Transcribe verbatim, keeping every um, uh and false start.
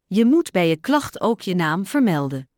Je moet bij je klacht ook je naam vermelden.